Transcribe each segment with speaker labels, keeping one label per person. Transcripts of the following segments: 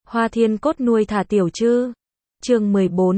Speaker 1: Hoa Thiên Cốt nuôi thả tiểu trư. Chương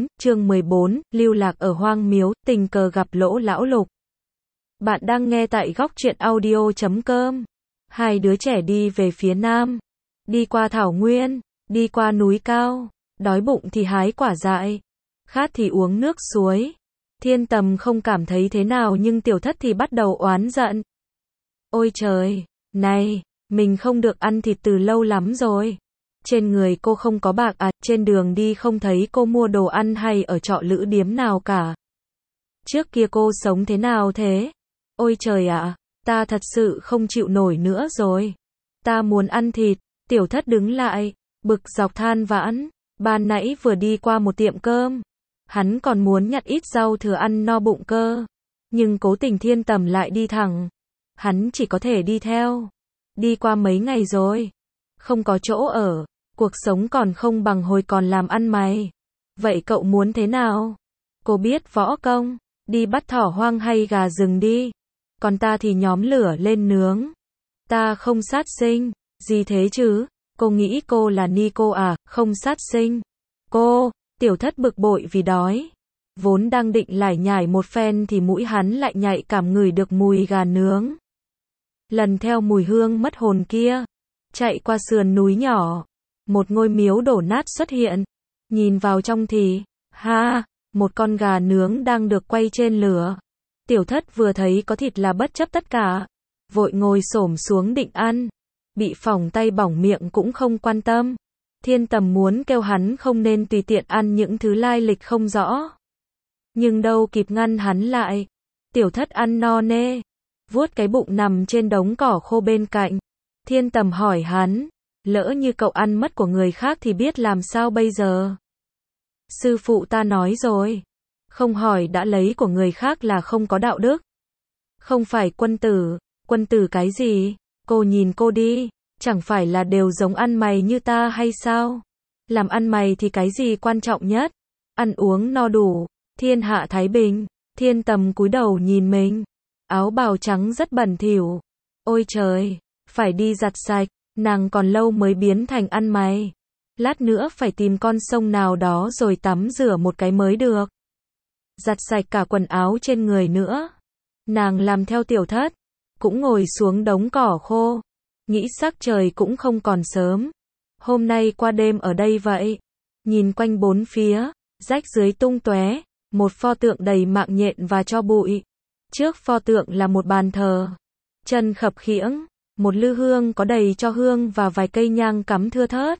Speaker 1: 14, lưu lạc ở hoang miếu, tình cờ gặp Lỗ Lão Lục. Bạn đang nghe tại góc truyện audio.com. Hai đứa trẻ đi về phía nam, đi qua thảo nguyên, đi qua núi cao, đói bụng thì hái quả dại, khát thì uống nước suối. Thiên Tầm không cảm thấy thế nào nhưng Tiểu Thất thì bắt đầu oán giận. Ôi trời, này, mình không được ăn thịt từ lâu lắm rồi. Trên người cô không có bạc à, trên đường đi không thấy cô mua đồ ăn hay ở trọ lữ điếm nào cả. Trước kia cô sống thế nào thế? Ôi trời ạ, ta thật sự không chịu nổi nữa rồi. Ta muốn ăn thịt. Tiểu Thất đứng lại, bực dọc than vãn. Ban nãy vừa đi qua một tiệm cơm, hắn còn muốn nhặt ít rau thừa ăn no bụng cơ. Nhưng cố tình Thiên Tầm lại đi thẳng. Hắn chỉ có thể đi theo. Đi qua mấy ngày rồi, không có chỗ ở, cuộc sống còn không bằng hồi còn làm ăn mày. Vậy cậu muốn thế nào? Cô biết võ công, đi bắt thỏ hoang hay gà rừng đi. Còn ta thì nhóm lửa lên nướng. Ta không sát sinh, gì thế chứ? Cô nghĩ cô là Nico à, không sát sinh. Cô, Tiểu Thất bực bội vì đói. Vốn đang định lải nhải một phen thì mũi hắn lại nhạy cảm ngửi được mùi gà nướng. Lần theo mùi hương mất hồn kia, chạy qua sườn núi nhỏ, một ngôi miếu đổ nát xuất hiện. Nhìn vào trong thì, một con gà nướng đang được quay trên lửa. Tiểu Thất vừa thấy có thịt là bất chấp tất cả, vội ngồi xổm xuống định ăn. Bị phỏng tay bỏng miệng cũng không quan tâm. Thiên Tầm muốn kêu hắn không nên tùy tiện ăn những thứ lai lịch không rõ. Nhưng đâu kịp ngăn hắn lại. Tiểu Thất ăn no nê, vuốt cái bụng nằm trên đống cỏ khô bên cạnh. Thiên Tầm hỏi hắn, lỡ như cậu ăn mất của người khác thì biết làm sao bây giờ? Sư phụ ta nói rồi, không hỏi đã lấy của người khác là không có đạo đức. Không phải quân tử cái gì? Cô nhìn cô đi, chẳng phải là đều giống ăn mày như ta hay sao? Làm ăn mày thì cái gì quan trọng nhất? Ăn uống no đủ, thiên hạ thái bình. Thiên Tầm cúi đầu nhìn mình, áo bào trắng rất bẩn thỉu. Ôi trời, phải đi giặt sạch, nàng còn lâu mới biến thành ăn mày. Lát nữa phải tìm con sông nào đó rồi tắm rửa một cái mới được. Giặt sạch cả quần áo trên người nữa. Nàng làm theo Tiểu Thất, cũng ngồi xuống đống cỏ khô. Nghĩ sắc trời cũng không còn sớm. Hôm nay qua đêm ở đây vậy. Nhìn quanh bốn phía, rách dưới tung tóe, một pho tượng đầy mạng nhện và tro bụi. Trước pho tượng là một bàn thờ, chân khập khiễng, một lư hương có đầy tro hương và vài cây nhang cắm thưa thớt.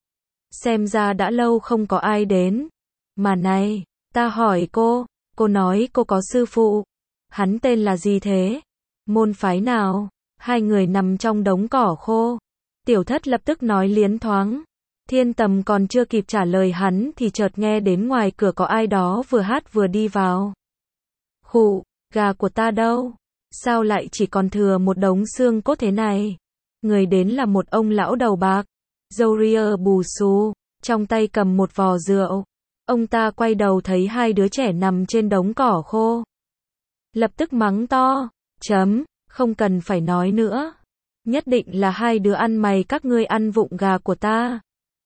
Speaker 1: Xem ra đã lâu không có ai đến. Mà này, ta hỏi cô nói cô có sư phụ. Hắn tên là gì thế? Môn phái nào? Hai người nằm trong đống cỏ khô. Tiểu Thất lập tức nói liến thoáng. Thiên Tầm còn chưa kịp trả lời hắn thì chợt nghe đến ngoài cửa có ai đó vừa hát vừa đi vào. Khụ, gà của ta đâu? Sao lại chỉ còn thừa một đống xương cốt thế này? Người đến là một ông lão đầu bạc, râu ria bù xù, trong tay cầm một vò rượu. Ông ta quay đầu thấy hai đứa trẻ nằm trên đống cỏ khô. Lập tức mắng to, không cần phải nói nữa. Nhất định là hai đứa ăn mày các ngươi ăn vụng gà của ta.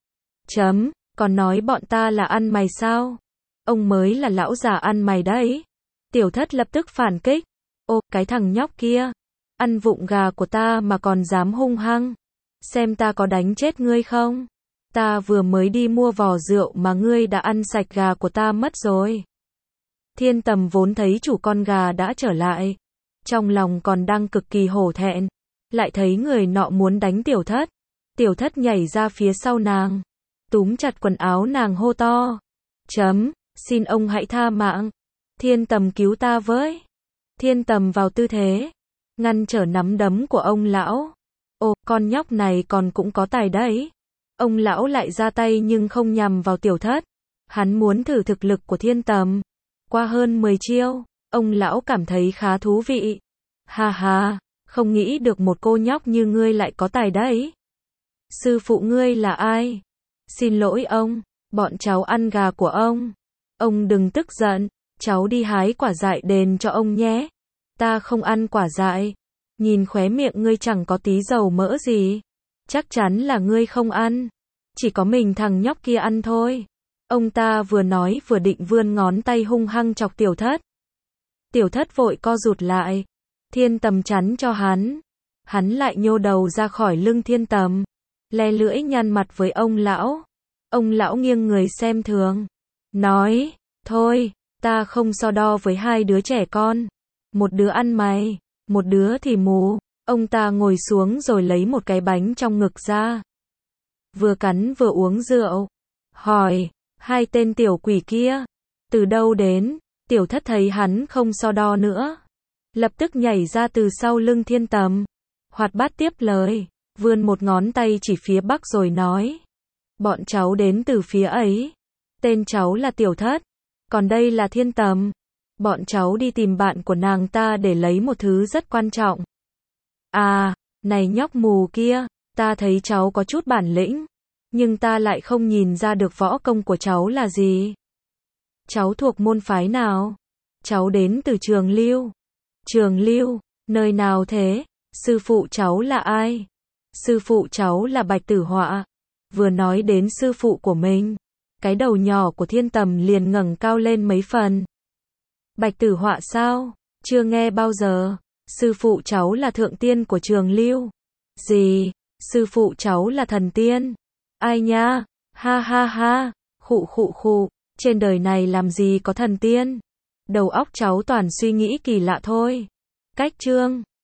Speaker 1: Còn nói bọn ta là ăn mày sao? Ông mới là lão già ăn mày đấy. Tiểu Thất lập tức phản kích. Ô, cái thằng nhóc kia, ăn vụng gà của ta mà còn dám hung hăng. Xem ta có đánh chết ngươi không? Ta vừa mới đi mua vò rượu mà ngươi đã ăn sạch gà của ta mất rồi. Thiên Tầm vốn thấy chủ con gà đã trở lại, trong lòng còn đang cực kỳ hổ thẹn, lại thấy người nọ muốn đánh Tiểu Thất. Tiểu Thất nhảy ra phía sau nàng, túm chặt quần áo nàng hô to. Xin ông hãy tha mạng. Thiên Tầm cứu ta với. Thiên Tầm vào tư thế, ngăn trở nắm đấm của ông lão. Ồ, con nhóc này còn cũng có tài đấy. Ông lão lại ra tay nhưng không nhằm vào Tiểu Thất. Hắn muốn thử thực lực của Thiên Tầm. Qua hơn 10 chiêu, ông lão cảm thấy khá thú vị. Không nghĩ được một cô nhóc như ngươi lại có tài đấy. Sư phụ ngươi là ai? Xin lỗi ông, bọn cháu ăn gà của ông. Ông đừng tức giận, cháu đi hái quả dại đền cho ông nhé. Ta không ăn quả dại. Nhìn khóe miệng ngươi chẳng có tí dầu mỡ gì. Chắc chắn là ngươi không ăn. chỉ có mình thằng nhóc kia ăn thôi. Ông ta vừa nói vừa định vươn ngón tay hung hăng chọc Tiểu Thất. Tiểu Thất vội co rụt lại. Thiên Tầm chắn cho hắn. Hắn lại nhô đầu ra khỏi lưng Thiên Tầm, le lưỡi nhăn mặt với ông lão. Ông lão nghiêng người xem thường, nói, thôi, ta không so đo với hai đứa trẻ con. Một đứa ăn mày, một đứa thì mù. Ông ta ngồi xuống rồi lấy một cái bánh trong ngực ra. Vừa cắn vừa uống rượu. Hỏi, hai tên tiểu quỷ kia, từ đâu đến? Tiểu Thất thấy hắn không so đo nữa, lập tức nhảy ra từ sau lưng Thiên Tầm. Hoạt bát tiếp lời, vươn một ngón tay chỉ phía bắc rồi nói. Bọn cháu đến từ phía ấy. Tên cháu là Tiểu Thất, còn đây là Thiên Tầm. Bọn cháu đi tìm bạn của nàng ta để lấy một thứ rất quan trọng. À, này nhóc mù kia, ta thấy cháu có chút bản lĩnh, nhưng ta lại không nhìn ra được võ công của cháu là gì. Cháu thuộc môn phái nào? Cháu đến từ Trường Lưu. Trường Lưu, nơi nào thế? Sư phụ cháu là ai? Sư phụ cháu là Bạch Tử Họa. Vừa nói đến sư phụ của mình, cái đầu nhỏ của Thiên Tầm liền ngẩng cao lên mấy phần. Bạch Tử Họa sao? Chưa nghe bao giờ. Sư phụ cháu là thượng tiên của Trường Lưu. Gì? Sư phụ cháu là thần tiên. Ai nha? Ha ha ha. Khụ khụ khụ. Trên đời này làm gì có thần tiên? Đầu óc cháu toàn suy nghĩ kỳ lạ thôi. Cách chương